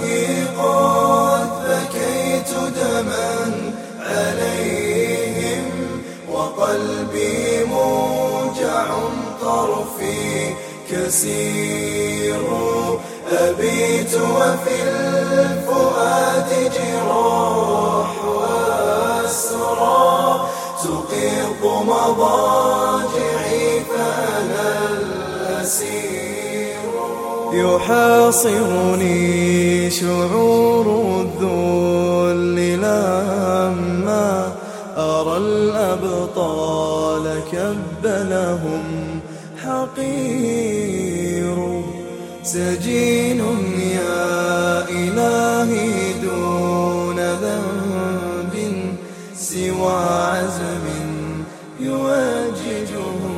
إلهي قد بكيت دما عليهم وقلبي موجع طرفي كسير أبيت وفي الفؤاد جراح وأسرى تقيض مضاجعي فأنا الأسير. يحاصرني شعور الذل لما أرى الأبطال كب لهم حقير. سجين يا إلهي دون ذنب سوى عزم يواجههم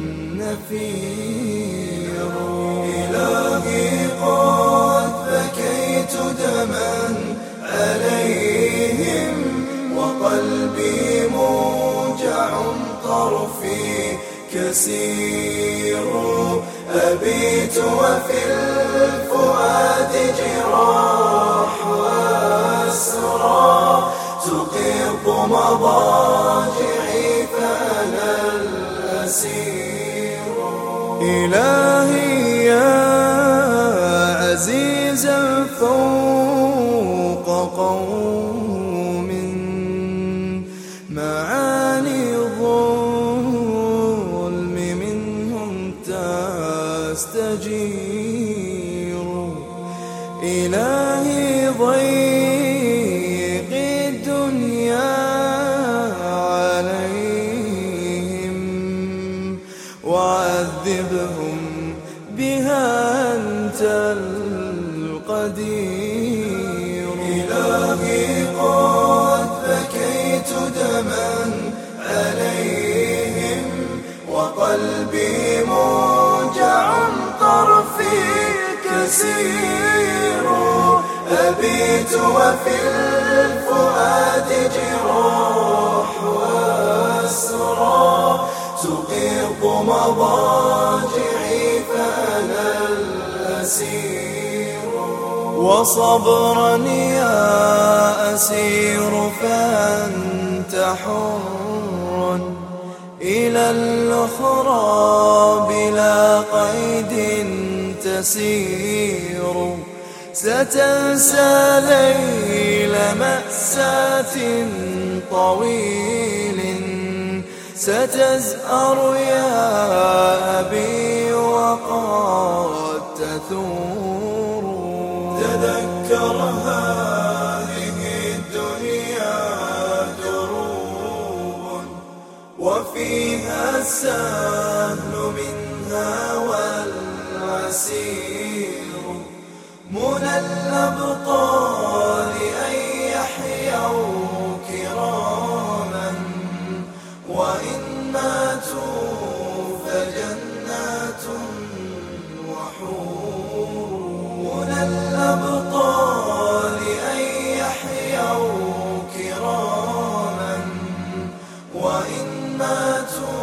نفير. إلهي قد بكيت دما عليهم وقلبي موجع طرفي كسير. أبيت وفي الفؤاد جراح وأسرى تقيض مضاجعي فأنا الأسير. إلهي يا عزيزا فوق قوم معاني الظلم منهم تستجير. إلهي ضيق الدنيا عليهم وعذبهم بها أنت القدير. إلهي قد بكيت دما عليهم وقلبي موجع طرفي كسير. أبيت وفي الفؤاد جراح وأسرى تقيض مضاجعي فأنا الأسير. وصبرا يا أسير فأنت حر إلى الأخرى بلا قيد تسير. ستنسى ليل مأساة طويل ستزأر يا أبي وقد تثور. تذكر هذه الدنيا دروب وفيها السهل منها والعسير. منى الأبطال أن يحيوا كراما وإن ماتوا فجنات وحور. منى الأبطال أن يحيوا كراما وإن ماتوا